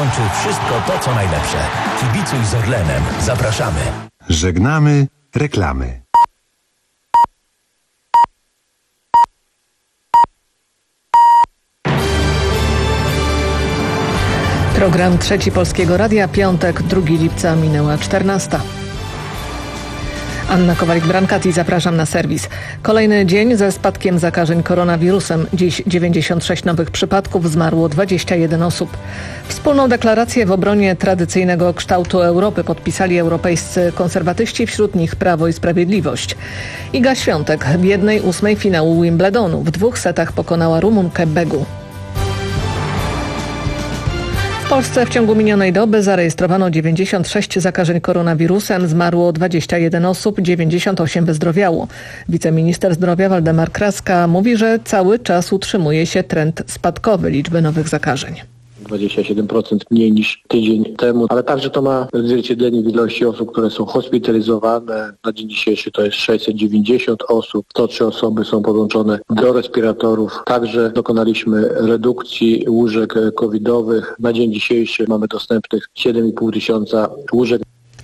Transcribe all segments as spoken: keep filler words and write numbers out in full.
łączy wszystko to, co najlepsze. Kibicuj z Orlenem. Zapraszamy. Żegnamy reklamy. Program Trzeci Polskiego Radia, piątek, drugiego lipca, minęła czternasta. Anna Kowalik-Brankati, zapraszam na serwis. Kolejny dzień ze spadkiem zakażeń koronawirusem. Dziś dziewięćdziesiąt sześć nowych przypadków, zmarło dwadzieścia jeden osób. Wspólną deklarację w obronie tradycyjnego kształtu Europy podpisali europejscy konserwatyści, wśród nich Prawo i Sprawiedliwość. Iga Świątek w jednej ósmej finału Wimbledonu w dwóch setach pokonała Rumunkę Begu. W Polsce w ciągu minionej doby zarejestrowano dziewięćdziesiąt sześć zakażeń koronawirusem, zmarło dwadzieścia jeden osób, dziewięćdziesiąt osiem wyzdrowiało. Wiceminister zdrowia Waldemar Kraska mówi, że cały czas utrzymuje się trend spadkowy liczby nowych zakażeń. dwadzieścia siedem procent mniej niż tydzień temu, ale także to ma odzwierciedlenie w ilości osób, które są hospitalizowane. Na dzień dzisiejszy to jest sześćset dziewięćdziesiąt osób, sto trzy osoby są podłączone do respiratorów. Także dokonaliśmy redukcji łóżek covidowych. Na dzień dzisiejszy mamy dostępnych siedem i pół tysiąca łóżek.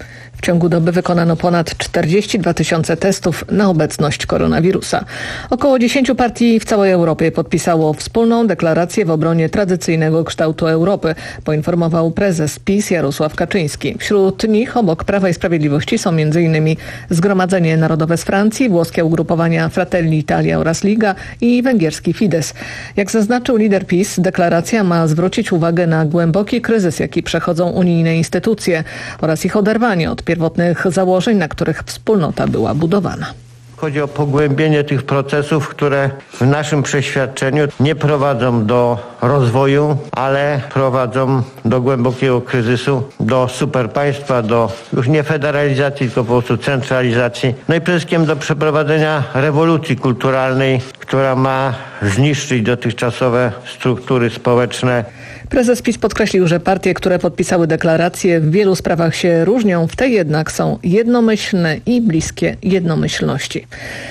W ciągu doby wykonano ponad czterdzieści dwa tysiące testów na obecność koronawirusa. Około dziesięciu partii w całej Europie podpisało wspólną deklarację w obronie tradycyjnego kształtu Europy, poinformował prezes PiS Jarosław Kaczyński. Wśród nich obok Prawa i Sprawiedliwości są m.in. Zgromadzenie Narodowe z Francji, włoskie ugrupowania Fratelli Italia oraz Liga i węgierski Fidesz. Jak zaznaczył lider PiS, deklaracja ma zwrócić uwagę na głęboki kryzys, jaki przechodzą unijne instytucje oraz ich oderwanie od pierwotnych założeń, na których wspólnota była budowana. Chodzi o pogłębienie tych procesów, które w naszym przeświadczeniu nie prowadzą do rozwoju, ale prowadzą do głębokiego kryzysu, do superpaństwa, do już nie federalizacji, tylko po prostu centralizacji. No i przede wszystkim do przeprowadzenia rewolucji kulturalnej, która ma zniszczyć dotychczasowe struktury społeczne. Prezes PiS podkreślił, że partie, które podpisały deklarację, w wielu sprawach się różnią, w tej jednak są jednomyślne i bliskie jednomyślności.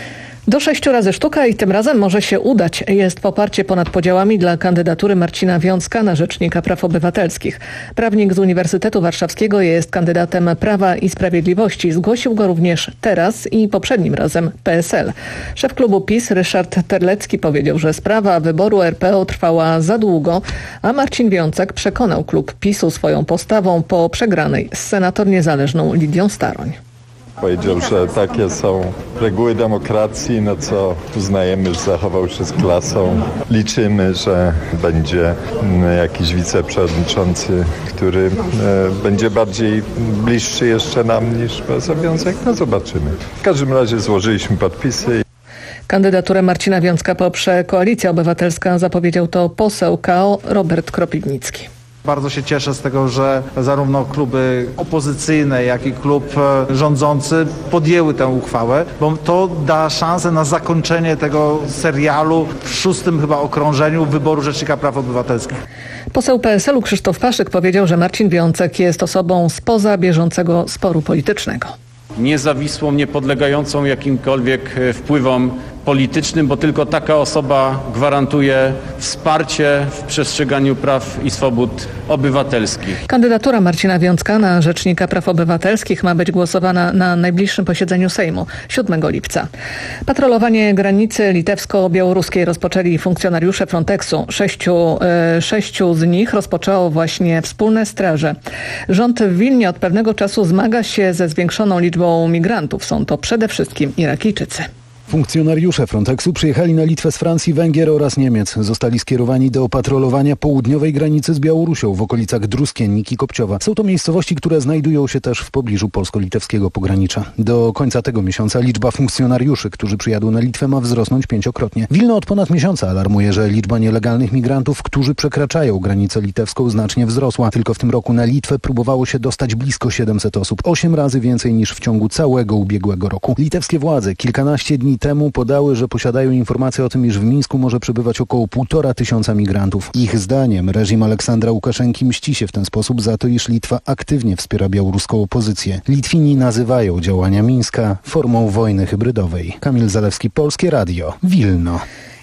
Do sześciu razy sztuka i tym razem może się udać. Jest poparcie ponad podziałami dla kandydatury Marcina Wiącka na Rzecznika Praw Obywatelskich. Prawnik z Uniwersytetu Warszawskiego jest kandydatem Prawa i Sprawiedliwości. Zgłosił go również teraz i poprzednim razem P S L. Szef klubu PiS Ryszard Terlecki powiedział, że sprawa wyboru R P O trwała za długo, a Marcin Wiącek przekonał klub PiSu swoją postawą po przegranej z senator niezależną Lidią Staroń. Powiedział, że takie są reguły demokracji, no co uznajemy, że zachował się z klasą. Liczymy, że będzie jakiś wiceprzewodniczący, który e, będzie bardziej bliższy jeszcze nam niż Wiącek. No zobaczymy. W każdym razie złożyliśmy podpisy. Kandydaturę Marcina Wiącka poprze Koalicja Obywatelska, zapowiedział to poseł K O Robert Kropiwnicki. Bardzo się cieszę z tego, że zarówno kluby opozycyjne, jak i klub rządzący podjęły tę uchwałę, bo to da szansę na zakończenie tego serialu w szóstym chyba okrążeniu wyboru Rzecznika Praw Obywatelskich. Poseł P S L u Krzysztof Paszyk powiedział, że Marcin Wiącek jest osobą spoza bieżącego sporu politycznego. Niezawisłą, niepodlegającą jakimkolwiek wpływom politycznym, bo tylko taka osoba gwarantuje wsparcie w przestrzeganiu praw i swobód obywatelskich. Kandydatura Marcina Wiącka na Rzecznika Praw Obywatelskich ma być głosowana na najbliższym posiedzeniu Sejmu siódmego lipca. Patrolowanie granicy litewsko-białoruskiej rozpoczęli funkcjonariusze Frontexu. Sześciu, e, sześciu z nich rozpoczęło właśnie wspólne straże. Rząd w Wilnie od pewnego czasu zmaga się ze zwiększoną liczbą migrantów. Są to przede wszystkim Irakijczycy. Funkcjonariusze Frontexu przyjechali na Litwę z Francji, Węgier oraz Niemiec. Zostali skierowani do patrolowania południowej granicy z Białorusią w okolicach Druskiennik i Kopciowa. Są to miejscowości, które znajdują się też w pobliżu polsko-litewskiego pogranicza. Do końca tego miesiąca liczba funkcjonariuszy, którzy przyjadą na Litwę, ma wzrosnąć pięciokrotnie. Wilno od ponad miesiąca alarmuje, że liczba nielegalnych migrantów, którzy przekraczają granicę litewską, znacznie wzrosła. Tylko w tym roku na Litwę próbowało się dostać blisko siedemset osób. Osiem razy więcej niż w ciągu całego ubiegłego roku. Litewskie władze kilkanaście dni temu podały, że posiadają informacje o tym, iż w Mińsku może przebywać około półtora tysiąca migrantów. Ich zdaniem reżim Aleksandra Łukaszenki mści się w ten sposób za to, iż Litwa aktywnie wspiera białoruską opozycję. Litwini nazywają działania Mińska formą wojny hybrydowej. Kamil Zalewski, Polskie Radio, Wilno.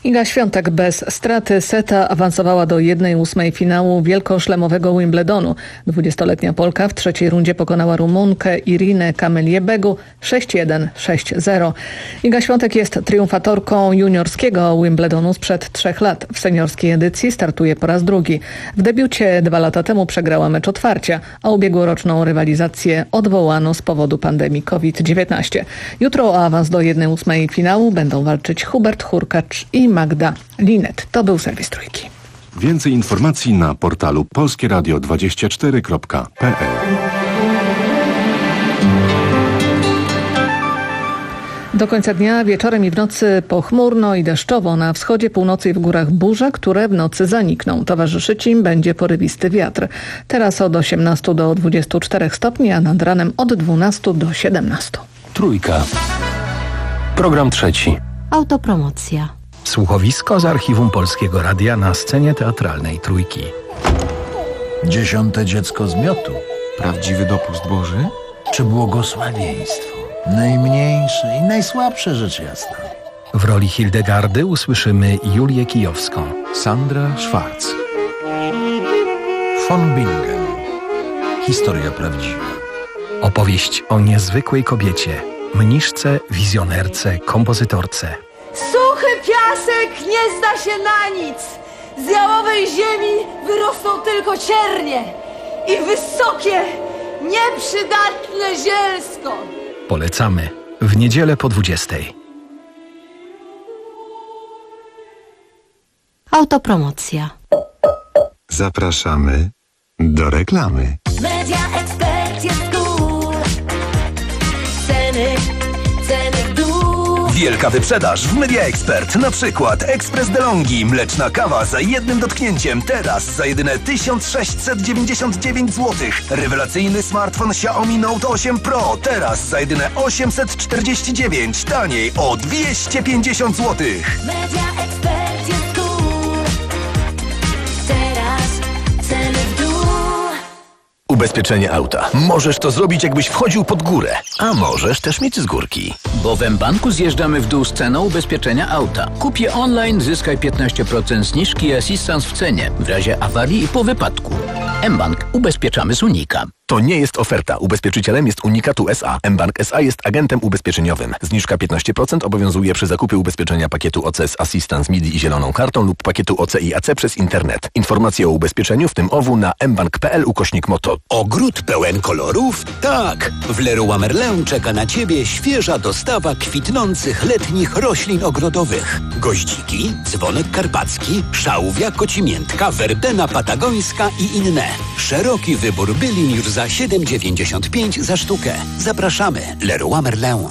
Iga Świątek bez straty seta awansowała do jednej ósmej finału wielkoszlemowego Wimbledonu. dwudziestoletnia Polka w trzeciej rundzie pokonała Rumunkę Irinę Kameliebegu sześć jeden sześć zero. Iga Świątek jest triumfatorką juniorskiego Wimbledonu sprzed trzech lat. W seniorskiej edycji startuje po raz drugi. W debiucie dwa lata temu przegrała mecz otwarcia, a ubiegłoroczną rywalizację odwołano z powodu pandemii COVID dziewiętnaście. Jutro o awans do jednej ósmej finału będą walczyć Hubert Hurkacz i Magda Linet. To był serwis Trójki. Więcej informacji na portalu polskie radio dwadzieścia cztery kropka p l. Do końca dnia, wieczorem i w nocy pochmurno i deszczowo. Na wschodzie, północy i w górach burze, które w nocy zanikną. Towarzyszyć im będzie porywisty wiatr. Teraz od osiemnastu do dwudziestu czterech stopni, a nad ranem od dwunastu do siedemnastu. Trójka. Program trzeci. Autopromocja. Słuchowisko z archiwum Polskiego Radia na scenie teatralnej Trójki. Dziesiąte dziecko z miotu. Prawdziwy dopust Boży? Czy błogosławieństwo? Najmniejsze i najsłabsze rzecz jasna. W roli Hildegardy usłyszymy Julię Kijowską. Sandra Schwarz. Von Bingen. Historia prawdziwa. Opowieść o niezwykłej kobiecie, mniszce, wizjonerce, kompozytorce. Suchy piasek nie zda się na nic. Z jałowej ziemi wyrosną tylko ciernie i wysokie, nieprzydatne zielsko. Polecamy w niedzielę po dwudziestej. Autopromocja. Zapraszamy do reklamy. Media Expert jest cool. Ceny, ceny w dół. Wielka wyprzedaż w Media Expert. Na przykład Ekspres DeLonghi, mleczna kawa za jednym dotknięciem. Teraz za jedyne tysiąc sześćset dziewięćdziesiąt dziewięć złotych. Rewelacyjny smartfon Xiaomi Note osiem Pro. Teraz za jedyne osiemset czterdzieści dziewięć. Taniej o dwieście pięćdziesiąt złotych. Media Expert jest cool. Teraz ceny w dół. Ubezpieczenie auta. Możesz to zrobić, jakbyś wchodził pod górę, a możesz też mieć z górki. Bo w mBanku zjeżdżamy w dół z ceną ubezpieczenia auta. Kup je online, zyskaj piętnaście procent zniżki i asystans w cenie w razie awarii i po wypadku. mBank. Ubezpieczamy z Unika. To nie jest oferta. Ubezpieczycielem jest Unikatu S A. mBank S A jest agentem ubezpieczeniowym. Zniżka piętnaście procent obowiązuje przy zakupie ubezpieczenia pakietu O C z Assistance M I D I i zieloną kartą lub pakietu O C i A C przez internet. Informacje o ubezpieczeniu, w tym O W, na mbank kropka p l ukośnik moto. Ogród pełen kolorów? Tak! W Leroy Merlin czeka na Ciebie świeża dostawa kwitnących letnich roślin ogrodowych. Goździki, dzwonek karpacki, szałwia, kocimiętka, werbena patagońska i inne. Szeroki wybór bylin już za siedem dziewięćdziesiąt pięć za sztukę. Zapraszamy. Leroy Merlin.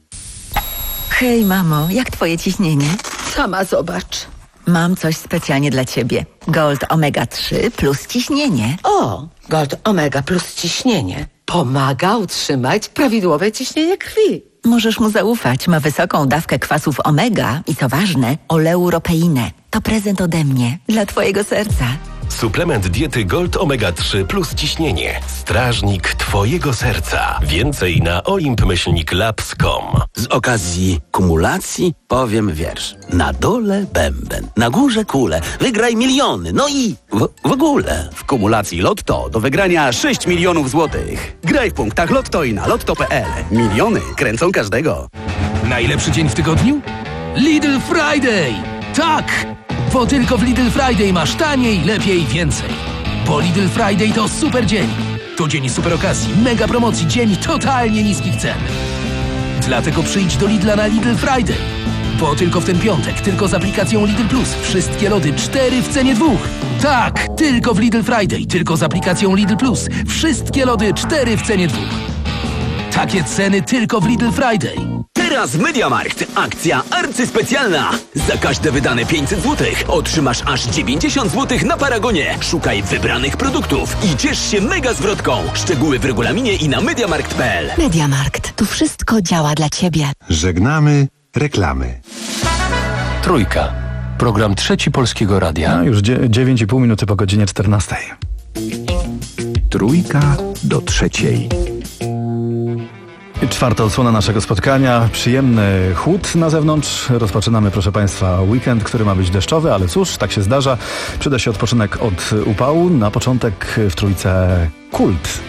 Hej, mamo, jak twoje ciśnienie? Sama zobacz. Mam coś specjalnie dla ciebie. Gold Omega trzy plus ciśnienie. O, Gold Omega plus ciśnienie. Pomaga utrzymać prawidłowe ciśnienie krwi. Możesz mu zaufać. Ma wysoką dawkę kwasów omega i co ważne, oleuropeinę. To prezent ode mnie dla twojego serca. Suplement diety Gold Omega trzy plus ciśnienie. Strażnik twojego serca. Więcej na olimp myślnik labs kropka com. Z okazji kumulacji powiem wiersz. Na dole bęben, na górze kule. Wygraj miliony, no i w, w ogóle. W kumulacji Lotto do wygrania sześć milionów złotych. Graj w punktach Lotto i na lotto kropka p l. Miliony kręcą każdego. Najlepszy dzień w tygodniu? Lidl Friday! Tak! Bo tylko w Lidl Friday masz taniej, lepiej, więcej. Bo Lidl Friday to super dzień. To dzień super okazji, mega promocji, dzień totalnie niskich cen. Dlatego przyjdź do Lidla na Lidl Friday. Bo tylko w ten piątek, tylko z aplikacją Lidl Plus, wszystkie lody cztery w cenie dwóch. Tak, tylko w Lidl Friday, tylko z aplikacją Lidl Plus, wszystkie lody cztery w cenie dwóch. Takie ceny tylko w Lidl Friday. Teraz MediaMarkt. Akcja arcyspecjalna. Za każde wydane pięćset złotych otrzymasz aż dziewięćdziesiąt złotych na Paragonie. Szukaj wybranych produktów i ciesz się mega zwrotką. Szczegóły w regulaminie i na mediamarkt kropka p l. MediaMarkt. Tu wszystko działa dla ciebie. Żegnamy reklamy. Trójka. Program trzeci Polskiego Radia. No, już dziewięć i pół minuty po godzinie czternastej. Trójka do trzeciej. Czwarta odsłona naszego spotkania. Przyjemny chłód na zewnątrz. Rozpoczynamy, proszę Państwa, weekend, który ma być deszczowy, ale cóż, tak się zdarza. Przyda się odpoczynek od upału. Na początek w trójce Kult.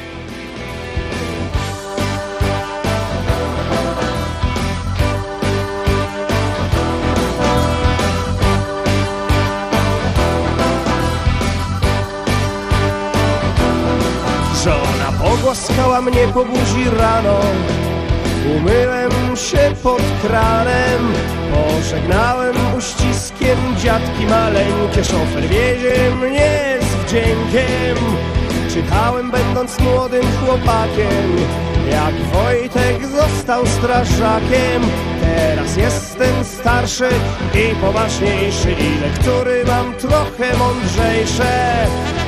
Żona pogłaskała mnie po buzi rano, umyłem się pod kranem, pożegnałem uściskiem dziadki maleńkie, szofer wiezie mnie z wdziękiem. Czytałem, będąc młodym chłopakiem, jak Wojtek został strażakiem. Teraz jestem starszy i poważniejszy i lektury mam trochę mądrzejsze.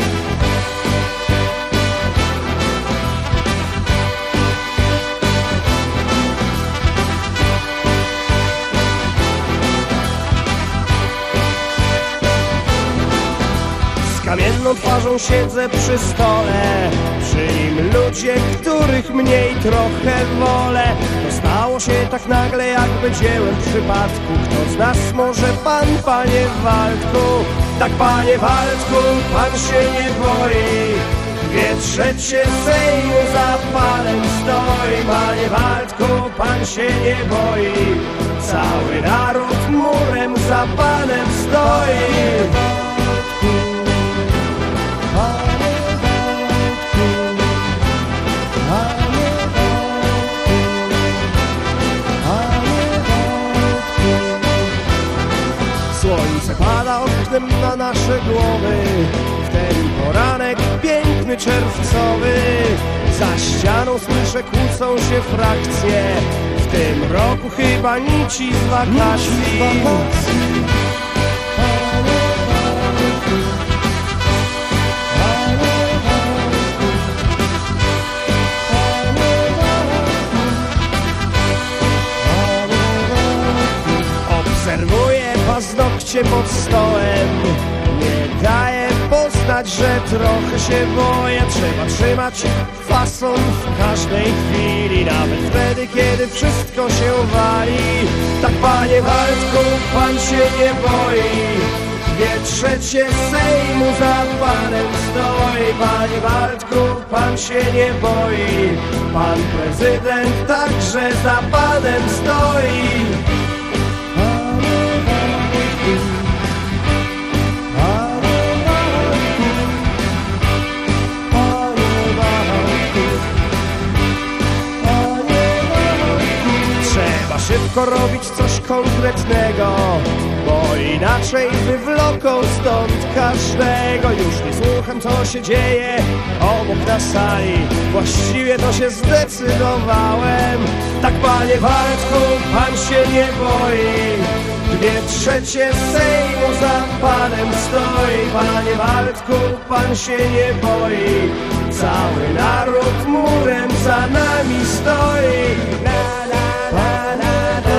Kamienną twarzą siedzę przy stole, przy nim ludzie, których mniej trochę wolę. To stało się tak nagle, jakby dziełem w przypadku. Kto z nas może pan, panie Waldku? Tak, panie Waldku, pan się nie boi. Dwie trzecie Sejmu za panem stoi. Panie Waldku, pan się nie boi. Cały naród murem za panem stoi. Słońce pada oknem na nasze głowy, w ten poranek piękny czerwcowy. Za ścianą słyszę, kłócą się frakcje, w tym roku chyba nici z wakacji. Obserwuję paznokcie pod stołem, nie daję poznać, że trochę się boję. Trzeba trzymać fason w każdej chwili, nawet wtedy, kiedy wszystko się wali. Tak, panie Waldku, pan się nie boi. Dwie trzecie Sejmu za panem stoi. Panie Waldku, pan się nie boi. Pan prezydent także za panem stoi. Szybko robić coś konkretnego, bo inaczej wywloką stąd każdego. Już nie słucham, co się dzieje obok na sali, właściwie to się zdecydowałem. Tak, panie Waldku, pan się nie boi. Dwie trzecie Sejmu za panem stoi. Panie Waldku, pan się nie boi. Cały naród murem za nami stoi. Na, na, na, na.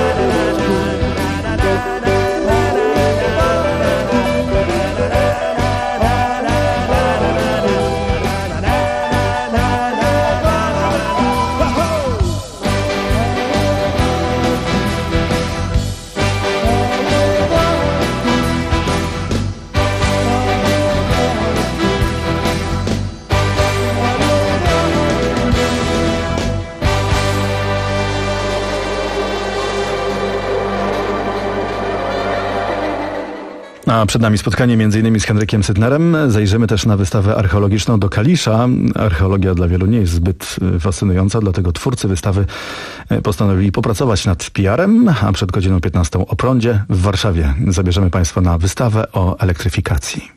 A przed nami spotkanie m.in. z Henrykiem Sydnerem. Zajrzymy też na wystawę archeologiczną do Kalisza. Archeologia dla wielu nie jest zbyt fascynująca, dlatego twórcy wystawy postanowili popracować nad P R-em, a przed godziną piętnastą o prądzie w Warszawie. Zabierzemy Państwa na wystawę o elektryfikacji.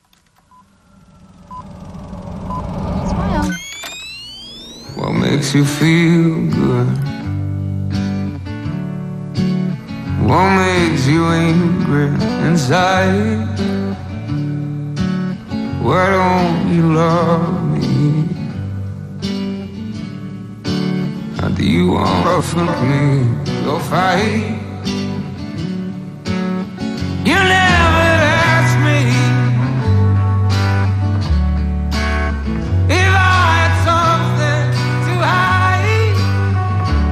What makes you feel good? What makes you angry inside? Why don't you love me? How do you want to fuck me? Go fight. You never asked me if I had something to hide.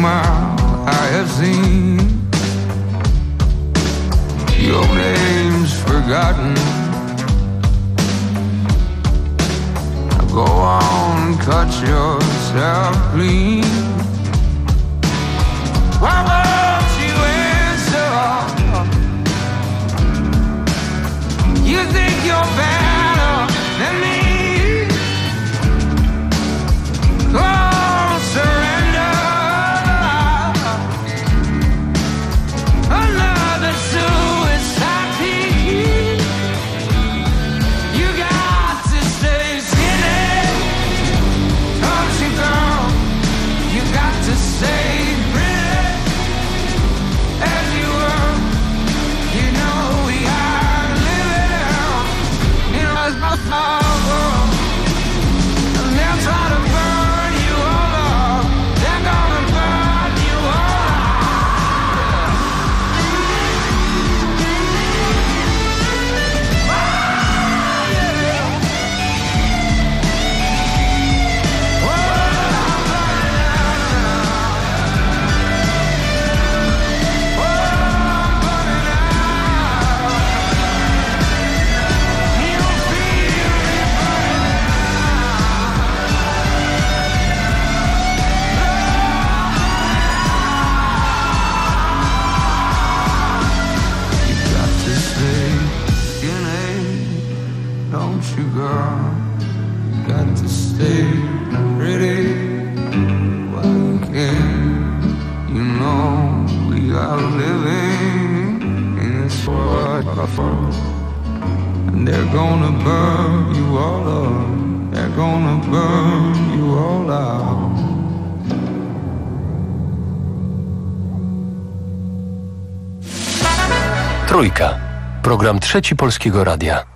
smile I have seen. Your name's forgotten. Go on, cut yourself clean. Why won't you answer? You think you're better than me? Oh, surrender. Another suicide plea. You got to stay skinny. Don't you, girl? You got to stay pretty as you were. You know we are living in a small world. And they'll try to burn you all up. They're gonna burn you all don't you, girl? Got to stay pretty while you can. You know we are living in this world, and they're gonna burn you all up. They're gonna burn you all out. Trójka. Program Trzeci Polskiego Radia.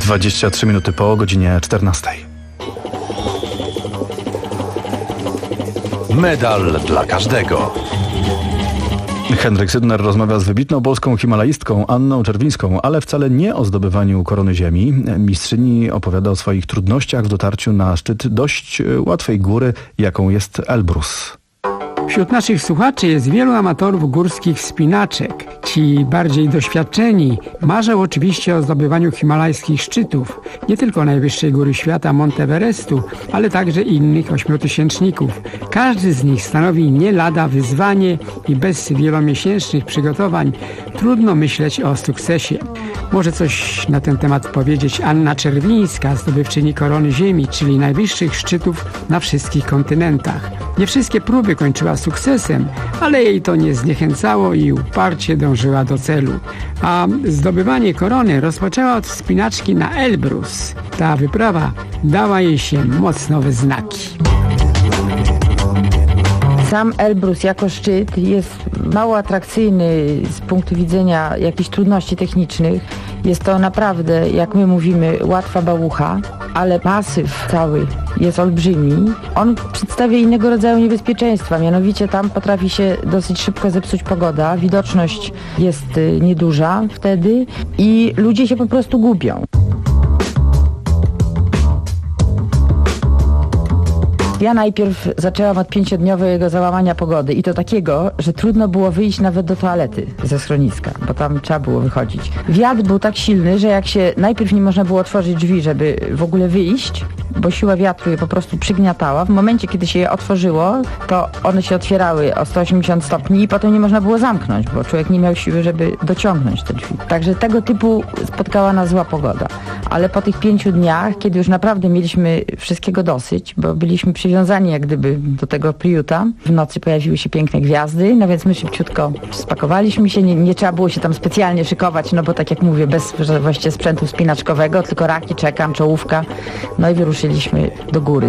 dwadzieścia trzy minuty po godzinie czternastej. Medal dla każdego. Henryk Sydnar rozmawia z wybitną polską himalaistką Anną Czerwińską, ale wcale nie o zdobywaniu korony ziemi. Mistrzyni opowiada o swoich trudnościach w dotarciu na szczyt dość łatwej góry, jaką jest Elbrus. Wśród naszych słuchaczy jest wielu amatorów górskich wspinaczek. Ci bardziej doświadczeni marzą oczywiście o zdobywaniu himalajskich szczytów, nie tylko najwyższej góry świata Monteverestu, ale także innych ośmiotysięczników. Każdy z nich stanowi nie lada wyzwanie i bez wielomiesięcznych przygotowań trudno myśleć o sukcesie. Może coś na ten temat powiedzieć Anna Czerwińska, zdobywczyni korony ziemi, czyli najwyższych szczytów na wszystkich kontynentach. Nie wszystkie próby kończyła sukcesem, ale jej to nie zniechęcało i uparcie dążyła do celu. A zdobywanie korony rozpoczęła od wspinaczki na Elbrus. Ta wyprawa dała jej się mocno we znaki. Sam Elbrus jako szczyt jest mało atrakcyjny z punktu widzenia jakichś trudności technicznych. Jest to naprawdę, jak my mówimy, łatwa bałucha, ale masyw cały jest olbrzymi. On przedstawia innego rodzaju niebezpieczeństwa, mianowicie tam potrafi się dosyć szybko zepsuć pogoda, widoczność jest nieduża wtedy i ludzie się po prostu gubią. Ja najpierw zaczęłam od pięciodniowego załamania pogody i to takiego, że trudno było wyjść nawet do toalety ze schroniska, bo tam trzeba było wychodzić. Wiatr był tak silny, że jak się najpierw nie można było otworzyć drzwi, żeby w ogóle wyjść, bo siła wiatru je po prostu przygniatała. W momencie, kiedy się je otworzyło, to one się otwierały o sto osiemdziesiąt stopni i potem nie można było zamknąć, bo człowiek nie miał siły, żeby dociągnąć te drzwi. Także tego typu spotkała nas zła pogoda. Ale po tych pięciu dniach, kiedy już naprawdę mieliśmy wszystkiego dosyć, bo byliśmy przywiązani jak gdyby do tego Priuta, w nocy pojawiły się piękne gwiazdy, no więc my szybciutko spakowaliśmy się, nie, nie trzeba było się tam specjalnie szykować, no bo tak jak mówię, bez właściwie sprzętu wspinaczkowego, tylko raki, czekam, czołówka, no i wyruszyliśmy do góry.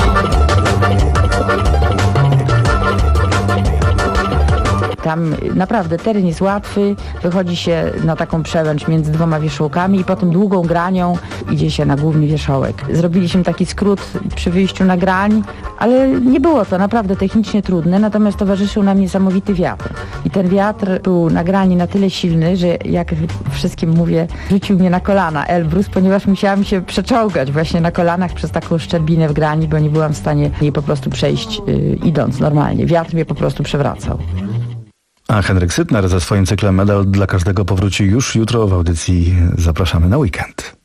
Tam naprawdę teren jest łatwy, wychodzi się na taką przełęcz między dwoma wierzchołkami i potem długą granią idzie się na główny wierzchołek. Zrobiliśmy taki skrót przy wyjściu na grań, ale nie było to naprawdę technicznie trudne, natomiast towarzyszył nam niesamowity wiatr. I ten wiatr był na grani na tyle silny, że jak wszystkim mówię, rzucił mnie na kolana Elbrus, ponieważ musiałam się przeczołgać właśnie na kolanach przez taką szczerbinę w grani, bo nie byłam w stanie jej po prostu przejść yy, idąc normalnie. Wiatr mnie po prostu przewracał. A Henryk Sydnar ze swoim cyklem Medal dla każdego powróci już jutro w audycji Zapraszamy na weekend.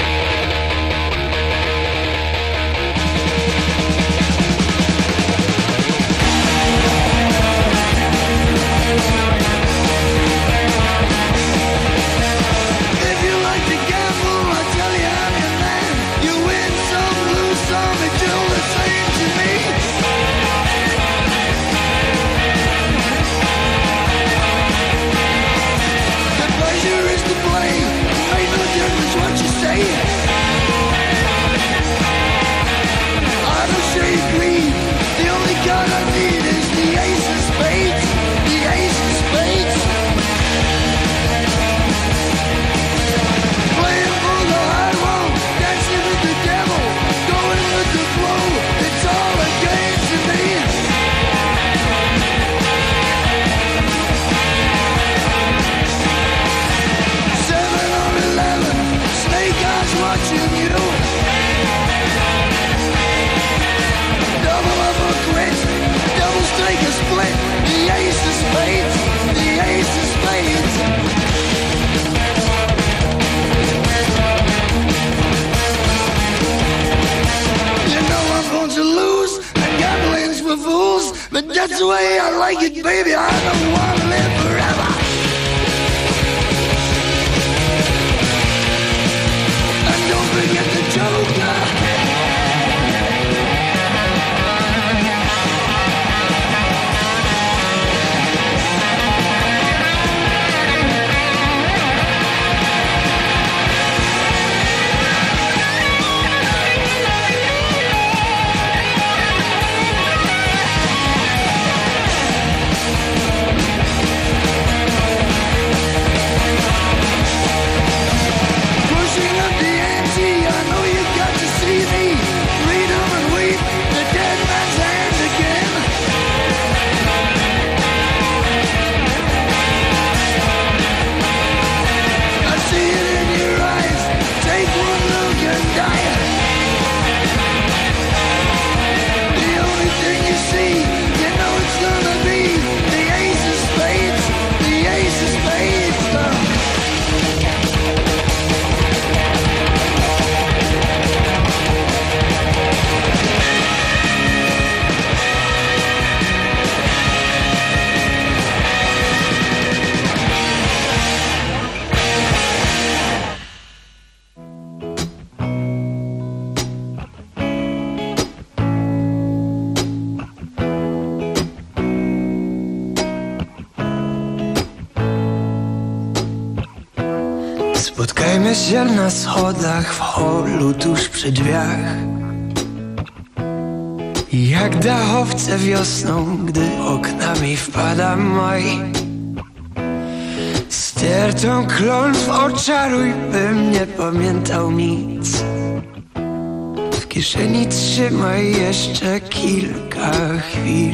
That's the way I like it, baby. I don't want to live forever. And don't forget the Joker. Spotkajmy się na schodach w holu tuż przy drzwiach. Jak dachowce wiosną, gdy oknami wpada maj. Stertą klątw oczaruj, bym nie pamiętał nic. W kieszeni trzymaj jeszcze kilka chwil.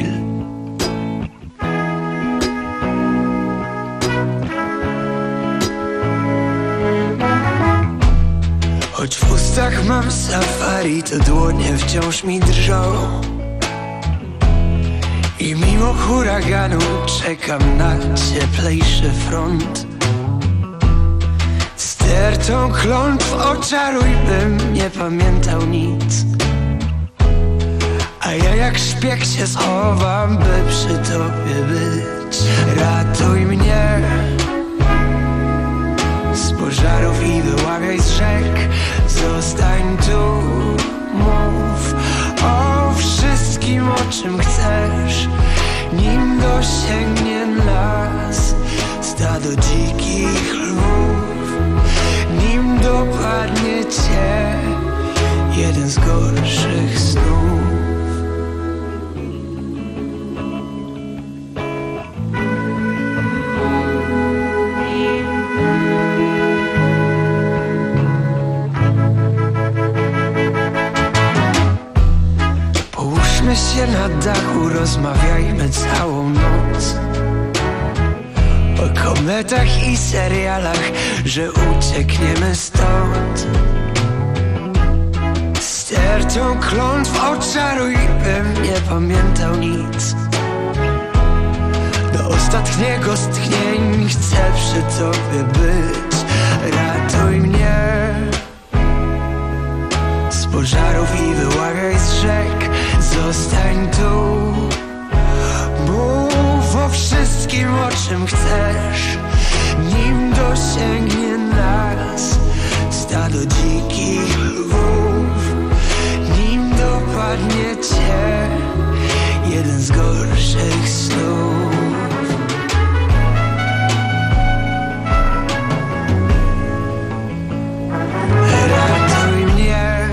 Choć w ustach mam safari, to dłonie wciąż mi drżą. I mimo huraganu czekam na cieplejszy front. Stertą klątw oczaruj, bym nie pamiętał nic. A ja jak szpieg się schowam, by przy tobie być. Ratuj mnie z pożarów i wyławiaj z rzek. Zostań tu, mów o wszystkim, o czym chcesz, nim dosięgnie nas stado dzikich lwów. Nim dopadnie cię jeden z gorszych snów. Połóżmy się na dachu, rozmawiajmy całą noc o kometach i serialach, że uciekniemy stąd. Stertą klątw oczaruj, bym nie pamiętał nic. Do ostatniego z tchnień chcę przy tobie być. Ratuj mnie z pożarów i wyławiaj z rzek. Zostań tu, mów o wszystkim, o czym chcesz, nim dosięgnie nas stado dzikich lwów. Nim dopadnie cię jeden z gorszych snów. Ratuj mnie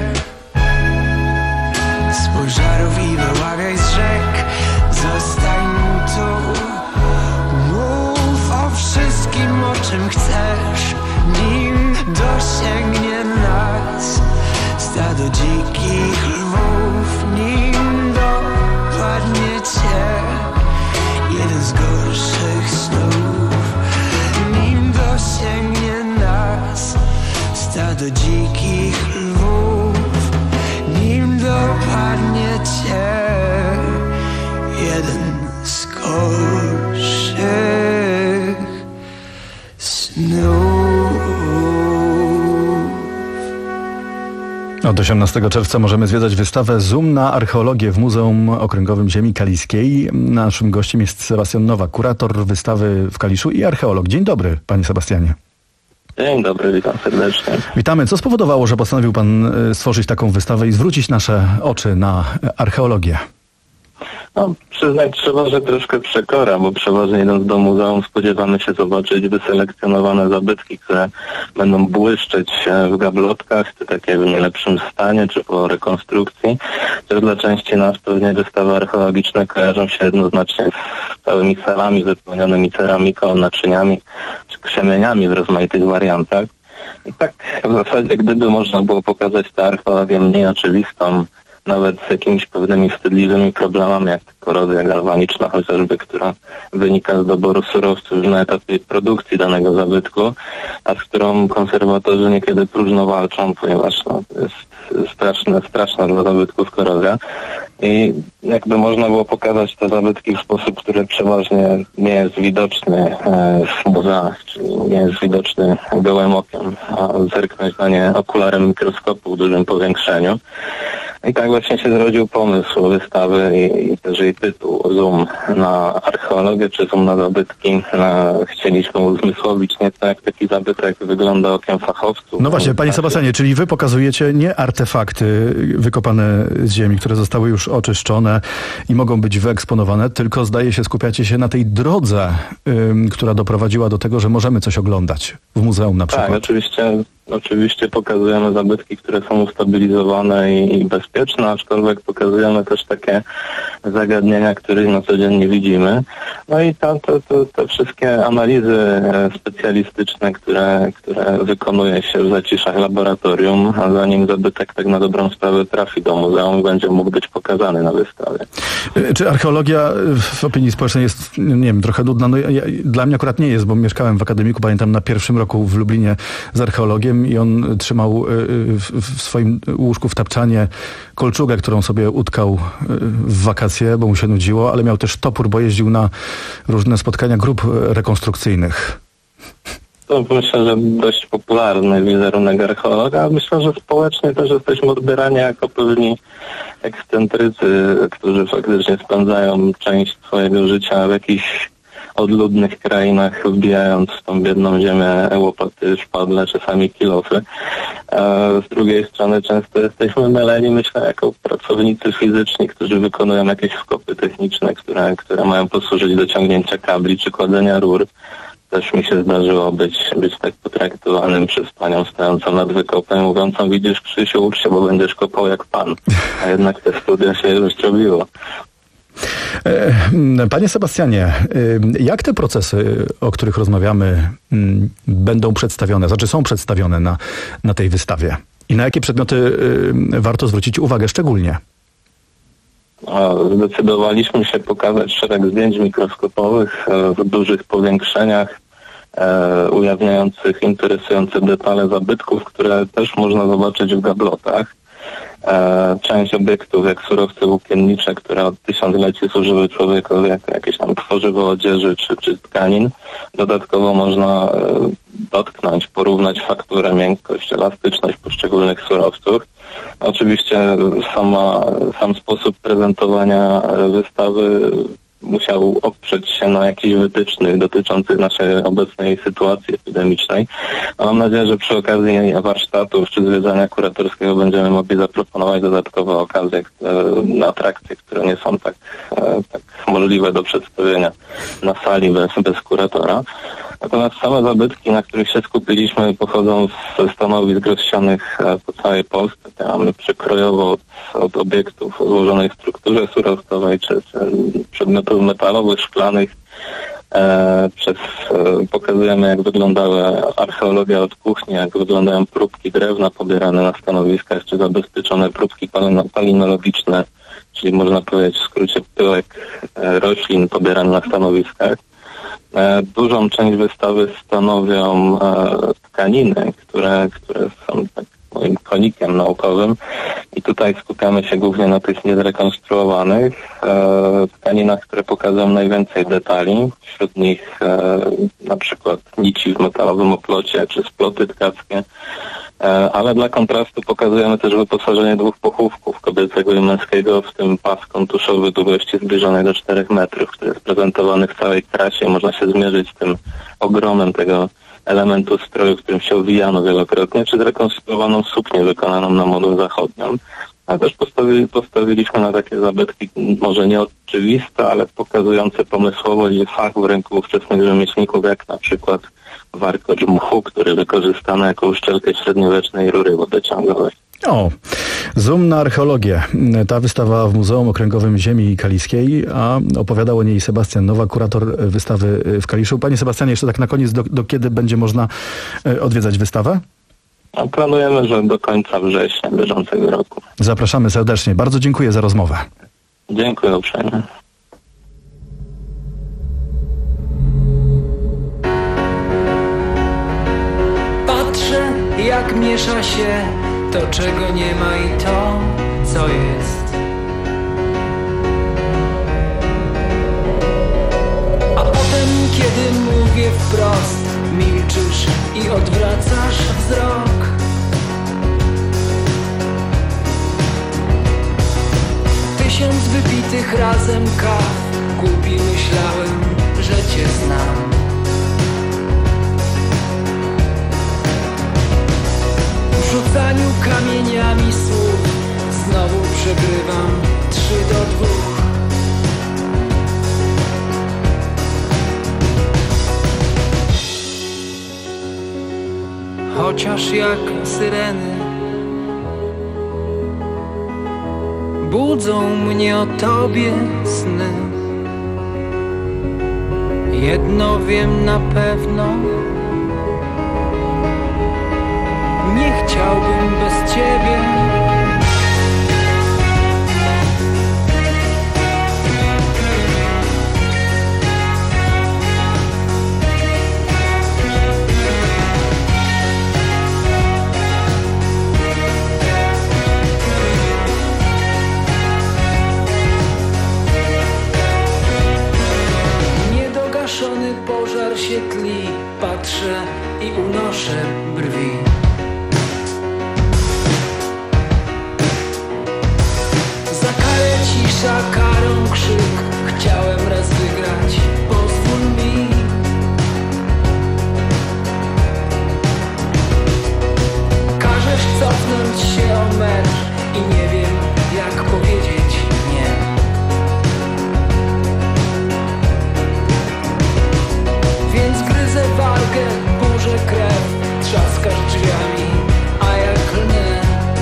z pożarów i wyławiaj z rzek. Zostań tu, mów o wszystkim, o czym chcesz, nim dosięgnie nas stado dzikich lwów. Nim dopadnie cię jeden z gorszych snów. Nim dosięgnie nas stado dzikich lwów. Nim dopadnie cię jeden z gorszych snów. Od osiemnastego czerwca możemy zwiedzać wystawę Zoom na archeologię w Muzeum Okręgowym Ziemi Kaliskiej. Naszym gościem jest Sebastian Nowak, kurator wystawy w Kaliszu i archeolog. Dzień dobry, panie Sebastianie. Dzień dobry, witam serdecznie. Witamy. Co spowodowało, że postanowił pan stworzyć taką wystawę i zwrócić nasze oczy na archeologię? No, przyznać trzeba, że troszkę przekora, bo przeważnie idąc do muzeum spodziewamy się zobaczyć wyselekcjonowane zabytki, które będą błyszczeć w gablotkach, czy takie w najlepszym stanie, czy po rekonstrukcji. Też dla części nas pewnie wystawy archeologiczne kojarzą się jednoznacznie z całymi salami wypełnionymi ceramiką, naczyniami, czy krzemieniami w rozmaitych wariantach. I tak w zasadzie, gdyby można było pokazać tę archeologię mniej oczywistą, nawet z jakimiś pewnymi wstydliwymi problemami, jak korozja galwaniczna chociażby, która wynika z doboru surowców na etapie produkcji danego zabytku, a z którą konserwatorzy niekiedy próżno walczą, ponieważ no, to jest straszne, straszna dla zabytków korozja. I jakby można było pokazać te zabytki w sposób, który przeważnie nie jest widoczny w muzeach, czyli nie jest widoczny gołym okiem, a zerknąć na nie okularem mikroskopu w dużym powiększeniu. I tak właśnie się zrodził pomysł wystawy i, i też jej tytuł Zoom na archeologię czy zoom na zabytki. Na, chcieliśmy uzmysłowić nieco, jak taki zabytek wygląda okiem fachowców. No właśnie, panie Sebastianie, czyli wy pokazujecie nie artefakty wykopane z ziemi, które zostały już oczyszczone i mogą być wyeksponowane, tylko zdaje się skupiacie się na tej drodze, ym, która doprowadziła do tego, że możemy coś oglądać w muzeum na przykład. Tak, oczywiście. Oczywiście pokazujemy zabytki, które są ustabilizowane i, i bezpieczne, aczkolwiek pokazujemy też takie zagadnienia, których na co dzień nie widzimy. No i to, to, to, te wszystkie analizy specjalistyczne, które, które wykonuje się w zaciszach laboratorium, a zanim zabytek tak na dobrą sprawę trafi do muzeum, będzie mógł być pokazany na wystawie. Czy archeologia w opinii społecznej jest, nie wiem, trochę nudna? No, ja, dla mnie akurat nie jest, bo mieszkałem w akademiku, pamiętam, na pierwszym roku w Lublinie z archeologiem i on trzymał w swoim łóżku w tapczanie kolczugę, którą sobie utkał w wakacje, bo mu się nudziło, ale miał też topór, bo jeździł na różne spotkania grup rekonstrukcyjnych. To myślę, że dość popularny wizerunek archeologa. Myślę, że społecznie też jesteśmy odbierani jako pewni ekscentrycy, którzy faktycznie spędzają część swojego życia w jakichś odludnych krainach, wbijając w tą biedną ziemię łopaty, szpadle, czasami kilofy. Z drugiej strony często jesteśmy myleni, myślę, jako pracownicy fizyczni, którzy wykonują jakieś wkopy techniczne, które, które mają posłużyć do ciągnięcia kabli czy kładzenia rur. Też mi się zdarzyło być, być tak potraktowanym przez panią stojącą nad wykopem, mówiącą: widzisz, Krzysiu, ucz się, bo będziesz kopał jak pan. A jednak te studia się już robiło. Panie Sebastianie, jak te procesy, o których rozmawiamy, będą przedstawione, znaczy są przedstawione na, na tej wystawie? I na jakie przedmioty warto zwrócić uwagę szczególnie? Zdecydowaliśmy się pokazać szereg zdjęć mikroskopowych w dużych powiększeniach, ujawniających interesujące detale zabytków, które też można zobaczyć w gablotach. Część obiektów, jak surowce włókiennicze, które od tysiącleci służyły człowiekowi jako jakieś tam tworzywo odzieży czy, czy tkanin. Dodatkowo można dotknąć, porównać fakturę, miękkość, elastyczność poszczególnych surowców. Oczywiście sama, sam sposób prezentowania wystawy musiał oprzeć się na jakichś wytycznych dotyczących naszej obecnej sytuacji epidemicznej. A mam nadzieję, że przy okazji warsztatów czy zwiedzania kuratorskiego będziemy mogli zaproponować dodatkowe okazje, na atrakcje, które nie są tak, tak możliwe do przedstawienia na sali bez, bez kuratora. Natomiast same zabytki, na których się skupiliśmy, pochodzą ze stanowisk rozsianych po całej Polsce. Mamy przekrojowo od, od obiektów o złożonej strukturze surowcowej, czy, czy przedmiotów metalowych, szklanych. E, przez, e, pokazujemy, jak wyglądała archeologia od kuchni, jak wyglądają próbki drewna pobierane na stanowiskach, czy zabezpieczone próbki palinologiczne, czyli można powiedzieć w skrócie pyłek e, roślin pobierany na stanowiskach. Dużą część wystawy stanowią e, tkaniny, które, które są tak moim konikiem naukowym i tutaj skupiamy się głównie na tych niezrekonstruowanych e, tkaninach, które pokazują najwięcej detali. Wśród nich e, na przykład nici w metalowym oplocie czy sploty tkackie. Ale dla kontrastu pokazujemy też wyposażenie dwóch pochówków, kobiecego i męskiego, w tym pas kontuszowy długości zbliżonej do czterech metrów, który jest prezentowany w całej krasie. Można się zmierzyć z tym ogromem tego elementu stroju, którym się owijano wielokrotnie, czy zrekonstruowaną suknię wykonaną na modę zachodnią. A też postawili, postawiliśmy na takie zabytki może nieoczywiste, ale pokazujące pomysłowość i fach w ręku ówczesnych rzemieślników, jak na przykład warkocz mchu, który wykorzystano jako uszczelkę średniowiecznej rury wodociągowej. O, zoom na archeologię. Ta wystawa w Muzeum Okręgowym Ziemi Kaliskiej, a opowiadał o niej Sebastian Nowak, kurator wystawy w Kaliszu. Panie Sebastianie, jeszcze tak na koniec, do, do kiedy będzie można odwiedzać wystawę? No, planujemy, że do końca września bieżącego roku. Zapraszamy serdecznie. Bardzo dziękuję za rozmowę. Dziękuję uprzejmie. Patrzę, jak miesza się to, czego nie ma i to, co jest. A potem, kiedy mówię wprost, milczysz i odwracasz wzrok. wypitych razem kaw, głupi myślałem, że cię znam. W rzucaniu kamieniami słów znowu przegrywam trzy do dwóch. Chociaż jak syreny budzą mnie o tobie sny. Jedno wiem na pewno, nie chciałbym bez ciebie. Niedogaszony pożar się tli, patrzę i unoszę brwi. Za karę cisza, karą krzyk, chciałem raz wygrać, pozwól mi. Każesz cofnąć się o metr i nie wiem jak powiedzieć nie. Więc gryzę wargę, burzę krew, trzaskasz drzwiami, a ja klnę.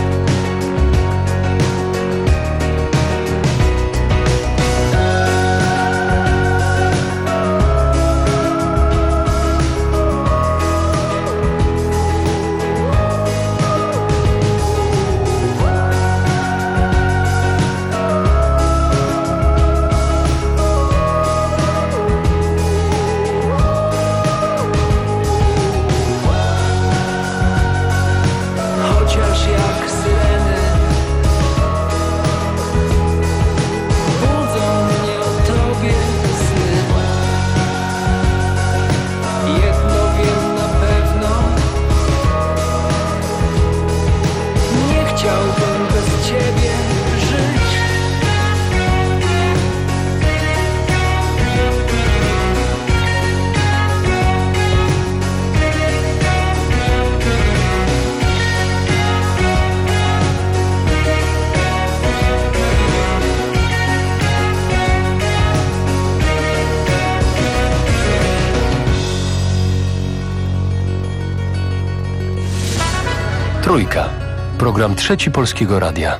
Trójka. Program Trzeci Polskiego Radia.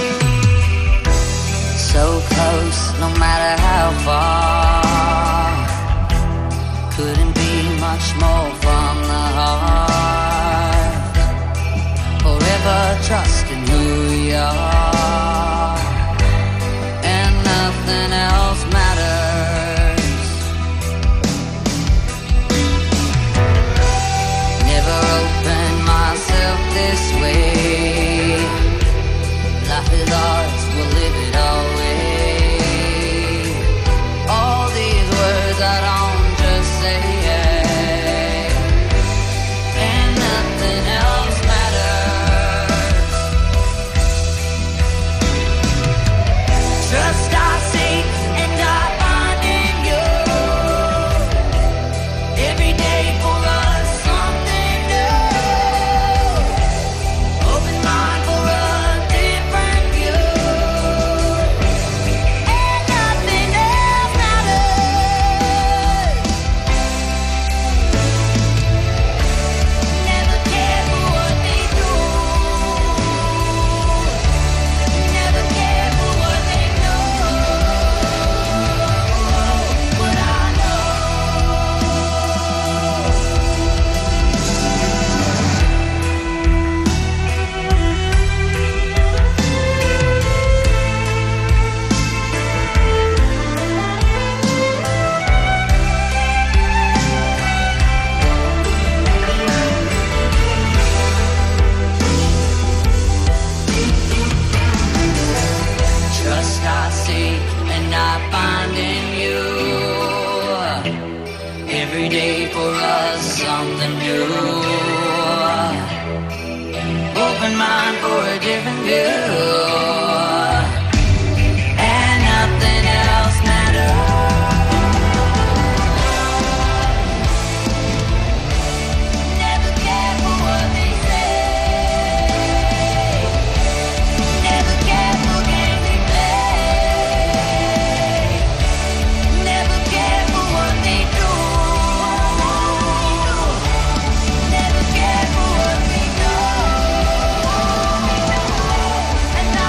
So close, no matter how far. something new. Open mind for a different view. And nothing else matters. Never care for what they say. Never care for games they play. Never care for what they do. Never care for what they know. And I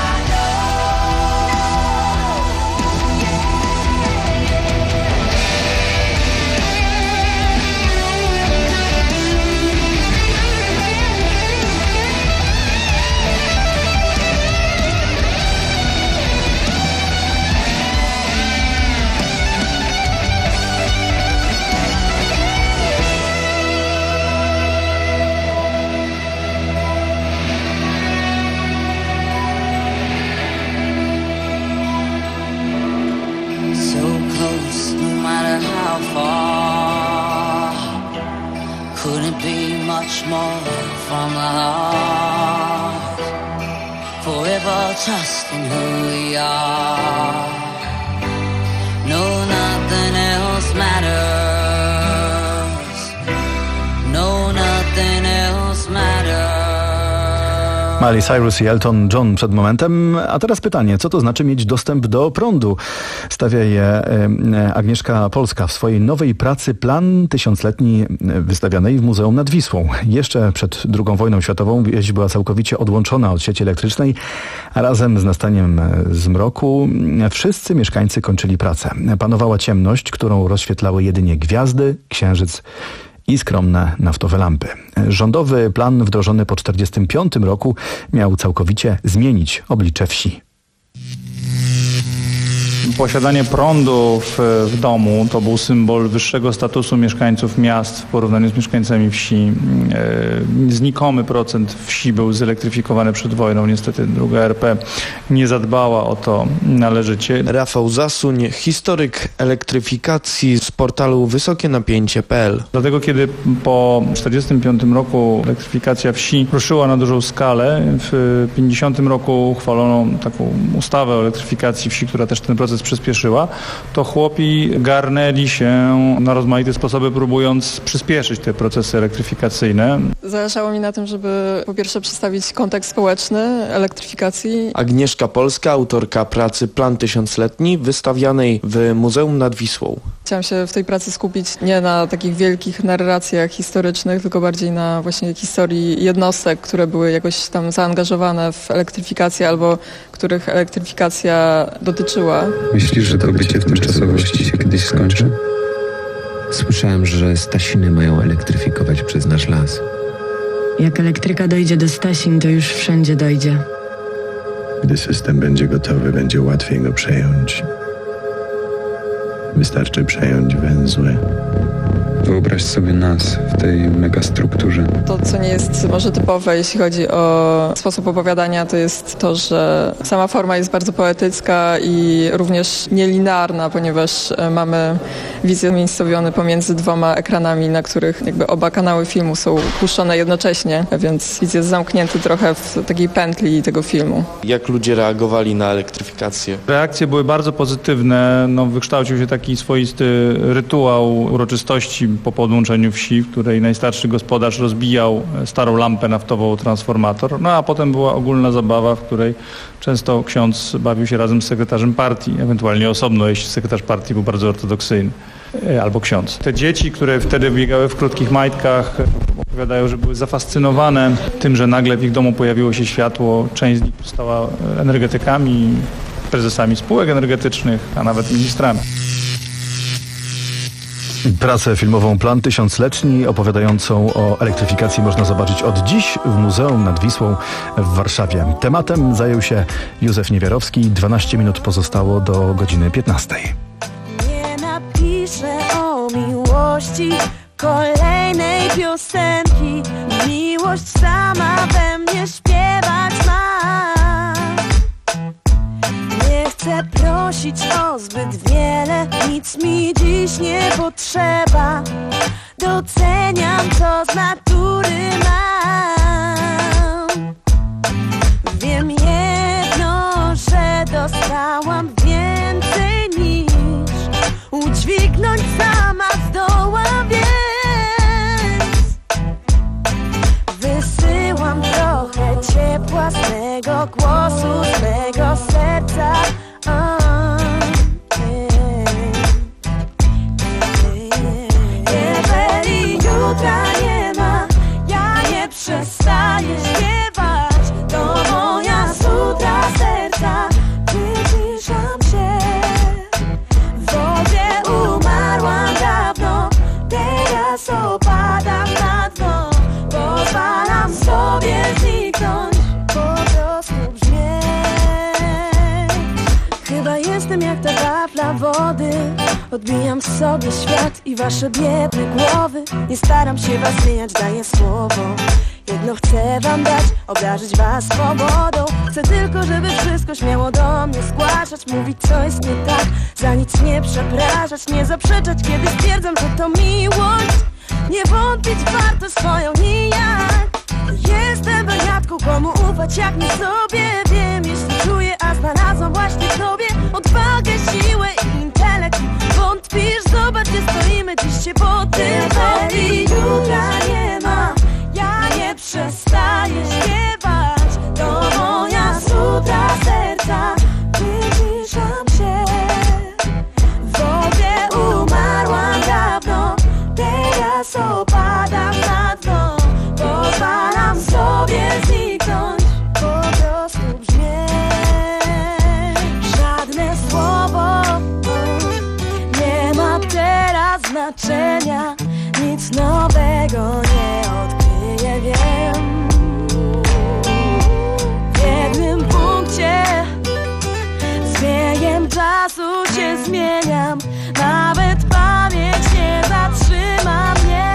so close, no matter how far. Couldn't be much more from the heart. Forever trusting who we are. No, nothing else matters. No, nothing else matters. Miley Cyrus i Elton John przed momentem. A teraz pytanie, co to znaczy mieć dostęp do prądu? Stawia je e, Agnieszka Polska w swojej nowej pracy Plan Tysiącletni, wystawianej w Muzeum nad Wisłą. Jeszcze przed drugą wojną światową wieś była całkowicie odłączona od sieci elektrycznej, a razem z nastaniem zmroku wszyscy mieszkańcy kończyli pracę. Panowała ciemność, którą rozświetlały jedynie gwiazdy, księżyc i skromne naftowe lampy. Rządowy plan wdrożony po czterdziestym piątym roku miał całkowicie zmienić oblicze wsi. Posiadanie prądu w, w domu to był symbol wyższego statusu mieszkańców miast w porównaniu z mieszkańcami wsi. E, znikomy procent wsi był zelektryfikowany przed wojną. Niestety druga R P nie zadbała o to należycie. Rafał Zasuń, historyk elektryfikacji z portalu wysokie napięcie kropka p l. Dlatego kiedy po czterdziestym piątym roku elektryfikacja wsi ruszyła na dużą skalę, w pięćdziesiątym roku uchwalono taką ustawę o elektryfikacji wsi, która też ten proces przyspieszyła, to chłopi garnęli się na rozmaite sposoby, próbując przyspieszyć te procesy elektryfikacyjne. Zależało mi na tym, żeby po pierwsze przedstawić kontekst społeczny elektryfikacji. Agnieszka Polska, autorka pracy Plan Tysiącletni, wystawianej w Muzeum nad Wisłą. Chciałam się w tej pracy skupić nie na takich wielkich narracjach historycznych, tylko bardziej na właśnie historii jednostek, które były jakoś tam zaangażowane w elektryfikację albo których elektryfikacja dotyczyła. Myślisz, że to bycie w tymczasowości się kiedyś skończy? Słyszałem, że Stasiny mają elektryfikować przez nasz las. Jak elektryka dojdzie do Stasin, to już wszędzie dojdzie. Gdy system będzie gotowy, będzie łatwiej go przejąć. Wystarczy przejąć węzły. Wyobraź sobie nas w tej megastrukturze. To, co nie jest może typowe, jeśli chodzi o sposób opowiadania, to jest to, że sama forma jest bardzo poetycka i również nielinearna, ponieważ mamy wizję umiejscowione pomiędzy dwoma ekranami, na których jakby oba kanały filmu są puszczone jednocześnie, więc widz jest zamknięty trochę w takiej pętli tego filmu. Jak ludzie reagowali na elektryfikację? Reakcje były bardzo pozytywne. No, wykształcił się taki swoisty rytuał uroczystości po podłączeniu wsi, w której najstarszy gospodarz rozbijał starą lampę naftową, transformator, no a potem była ogólna zabawa, w której często ksiądz bawił się razem z sekretarzem partii, ewentualnie osobno, jeśli sekretarz partii był bardzo ortodoksyjny, albo ksiądz. Te dzieci, które wtedy biegały w krótkich majtkach, opowiadają, że były zafascynowane tym, że nagle w ich domu pojawiło się światło. Część z nich została energetykami, prezesami spółek energetycznych, a nawet ministrami. Pracę filmową Plan Tysiącletni opowiadającą o elektryfikacji można zobaczyć od dziś w Muzeum nad Wisłą w Warszawie. Tematem zajął się Józef Niewiarowski. dwanaście minut pozostało do godziny piętnastej. Nie napiszę o miłości kolejnej piosenki. Miłość sama we mnie śpiewać ma. Nie chcę prosić o zbyt wiele, nic mi dziś nie potrzeba. doceniam co z natury mam. Wiem jedno, że dostałam więcej niż udźwignąć sama zdołam, więc wysyłam trochę ciepła z mego głosu, z mego serca. Jeżeli jutra nie ma, ja nie przestaję śpiewać. To moja sutra serca, wyciszam się. W wodzie umarłam dawno, teraz opadam na dno. Pozwalam sobie zniknąć, po prostu brzmieć. Chyba jestem jak ta wafla wody, odbijam w sobie świat i wasze biedne głowy. Nie staram się was zmieniać, daję słowo. Jedno chcę wam dać, obdarzyć was swobodą. Chcę tylko, żeby wszystko śmiało do mnie zgłaszać, mówić co jest nie tak, za nic nie przepraszać, nie zaprzeczać, kiedy stwierdzam, że to miłość. Nie wątpić warto swoją nijak. Jestem wariatką, komu ufać jak nie sobie. Wiem, jeśli czuję, a znalazłam właśnie w tobie odwagę, siłę i intelekt. Wątpisz, zobacz, gdzie stoimy, dziś się po tym. Jeżeli jutra nie ma, ja nie przestaję śpiewać. To moja sutra serca, wyciszam się. W wodzie umarłam dawno, teraz opadam na dno. Pozwalam sobie zniknąć, po prostu brzmieć. Żadne słowo nie ma teraz znaczenia, nic nowego nie odkryję, wiem. W jednym punkcie z biegiem czasu się zmieniam, nawet pamięć nie zatrzyma mnie.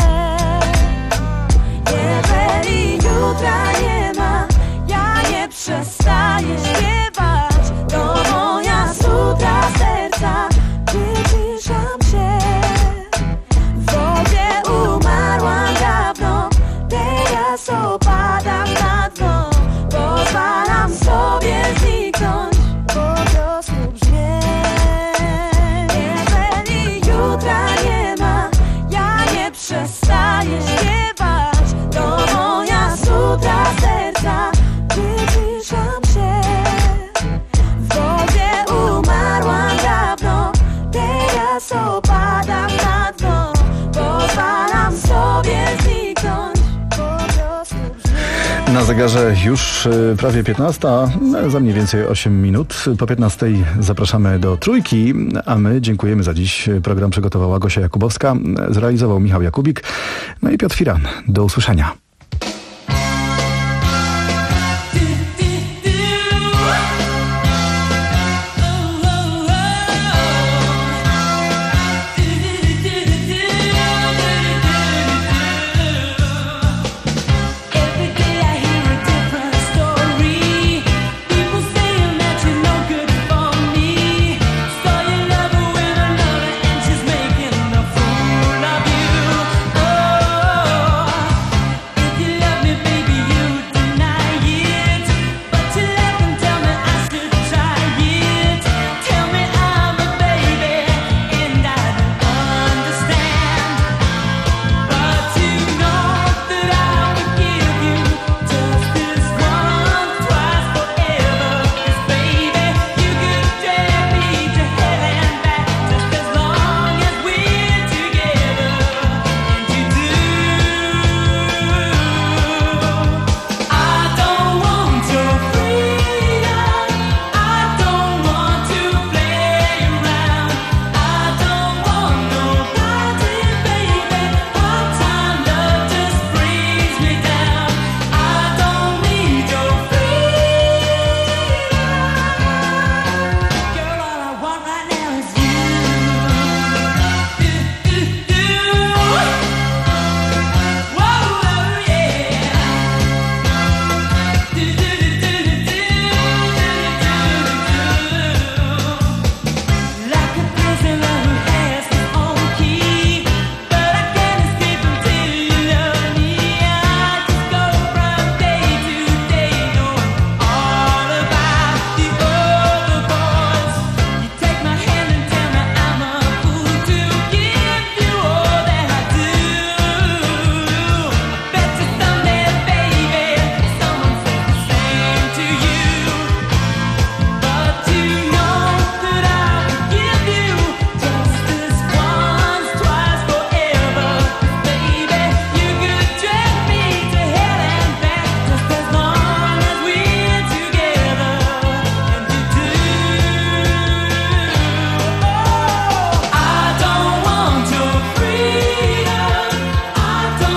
Jeżeli jutra nie ma, ja nie przestaję śpiewać. To moja sutra serca, wyciszam się. W wodzie umarłam dawno, teraz opadam na dno. Pozwalam sobie zniknąć, po prostu brzmieć. Jeżeli jutra nie ma, ja nie przestaję śpiewać. To moja sutra serca, wyciszam się. W wodzie umarłam dawno, teraz opadam na dno. Pozwalam sobie zniknąć, po prostu brzmieć. Na zegarze już y, prawie piętnasta, za mniej więcej osiem minut. Po piętnastej zapraszamy do Trójki, a my dziękujemy za dziś. Program przygotowała Gosia Jakubowska, zrealizował Michał Jakubik, no i Piotr Firan. Do usłyszenia. Oh,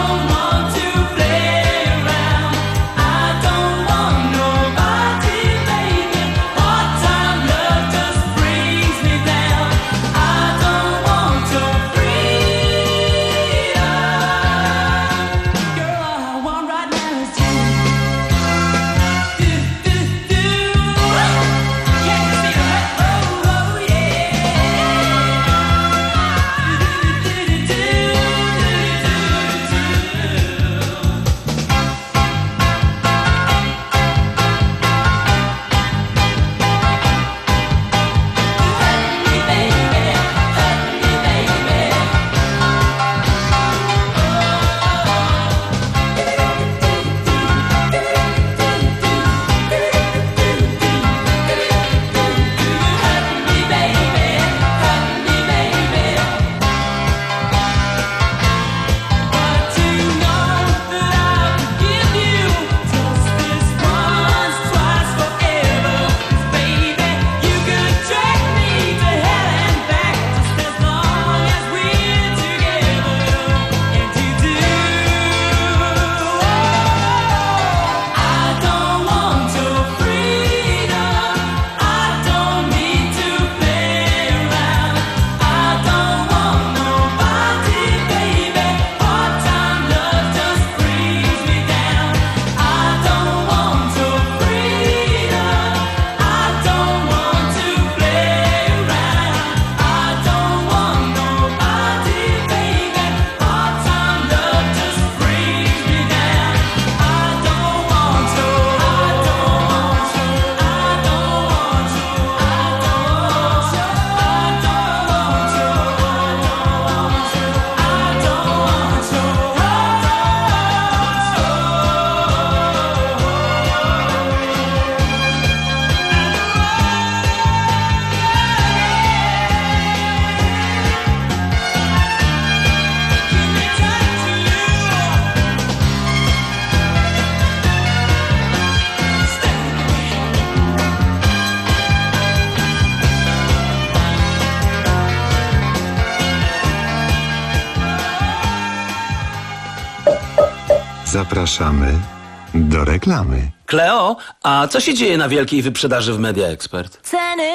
Zapraszamy do reklamy. Kleo, a co się dzieje na wielkiej wyprzedaży w Media Expert? Ceny,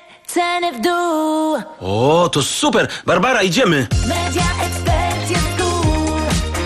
ceny w dół. O, to super! Barbara, idziemy! Media Expert jest cool.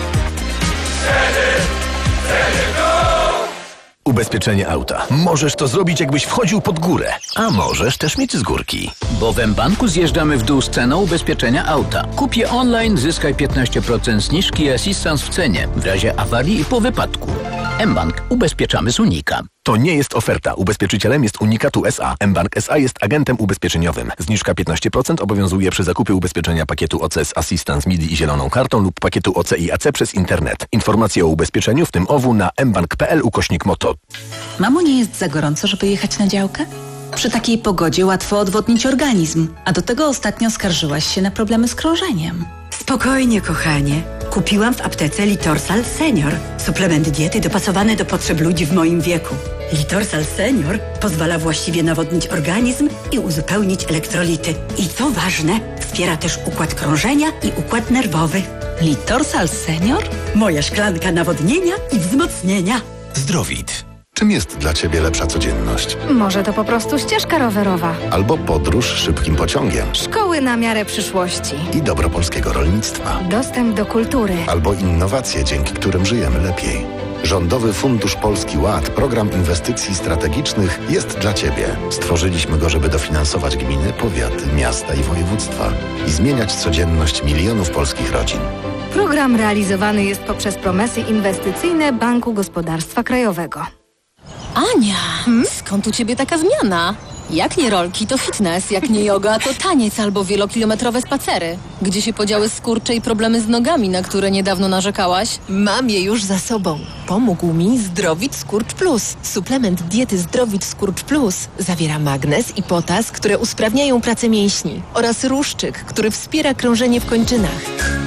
Ceny, ceny w dół. Ubezpieczenie auta. Możesz to zrobić, jakbyś wchodził pod górę, a możesz też mieć z górki. Bo w mBanku zjeżdżamy w dół z ceną ubezpieczenia auta. Kup je online, zyskaj piętnaście procent zniżki i asystans w cenie w razie awarii i po wypadku. mBank. Ubezpieczamy z Unika. To nie jest oferta. Ubezpieczycielem jest Unikatu S A. mBank S A jest agentem ubezpieczeniowym. Zniżka piętnaście procent obowiązuje przy zakupie ubezpieczenia pakietu O C z Assistance M I D I i zieloną kartą lub pakietu O C i A C przez internet. Informacje o ubezpieczeniu, w tym O W, na mbank kropka p l ukośnik moto. Mamo, nie jest za gorąco, żeby jechać na działkę? Przy takiej pogodzie łatwo odwodnić organizm, a do tego ostatnio skarżyłaś się na problemy z krążeniem. Spokojnie, kochanie. Kupiłam w aptece Litorsal Senior. Suplement diety dopasowany do potrzeb ludzi w moim wieku. Litorsal Senior pozwala właściwie nawodnić organizm i uzupełnić elektrolity. I co ważne, wspiera też układ krążenia i układ nerwowy. Litorsal Senior? Moja szklanka nawodnienia i wzmocnienia. Zdrowit. Czym jest dla Ciebie lepsza codzienność? Może to po prostu ścieżka rowerowa. Albo podróż szybkim pociągiem. Szkoły na miarę przyszłości. I dobro polskiego rolnictwa. Dostęp do kultury. Albo innowacje, dzięki którym żyjemy lepiej. Rządowy Fundusz Polski Ład, program inwestycji strategicznych, jest dla Ciebie. Stworzyliśmy go, żeby dofinansować gminy, powiaty, miasta i województwa i zmieniać codzienność milionów polskich rodzin. Program realizowany jest poprzez promesy inwestycyjne Banku Gospodarstwa Krajowego. Ania, hmm? Skąd u ciebie taka zmiana? Jak nie rolki, to fitness, jak nie yoga, to taniec albo wielokilometrowe spacery. Gdzie się podziały skurcze i problemy z nogami, na które niedawno narzekałaś? Mam je już za sobą. Pomógł mi Zdrowit Skurcz Plus. Suplement diety Zdrowit Skurcz Plus zawiera magnez i potas, które usprawniają pracę mięśni, oraz ruszczyk, który wspiera krążenie w kończynach.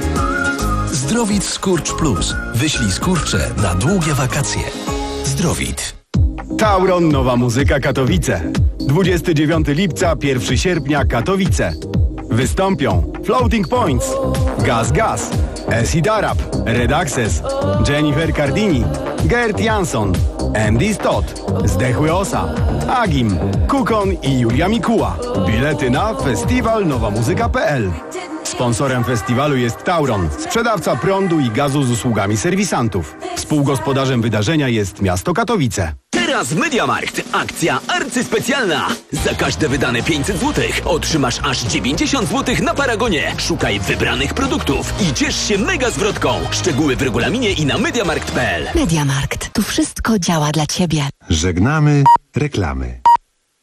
Zdrowit Skurcz Plus. Wyślij skurcze na długie wakacje. Zdrowit. Tauron Nowa Muzyka Katowice. dwudziestego dziewiątego lipca, pierwszego sierpnia Katowice. Wystąpią Floating Points, Gaz Gaz, Acid Arab, Red Access, Jennifer Cardini, Gert Jansson, Andy Stott, Zdechły Osa, Agim, Kukon i Julia Mikuła. Bilety na festiwal nowa muzyka kropka p l. Sponsorem festiwalu jest Tauron, sprzedawca prądu i gazu z usługami serwisantów. Współgospodarzem wydarzenia jest miasto Katowice. Teraz w MediaMarkt akcja arcyspecjalna. Za każde wydane pięćset złotych otrzymasz aż dziewięćdziesiąt złotych na Paragonie. Szukaj wybranych produktów i ciesz się mega zwrotką. Szczegóły w regulaminie i na mediamarkt kropka p l. MediaMarkt. Tu wszystko działa dla Ciebie. Żegnamy reklamy.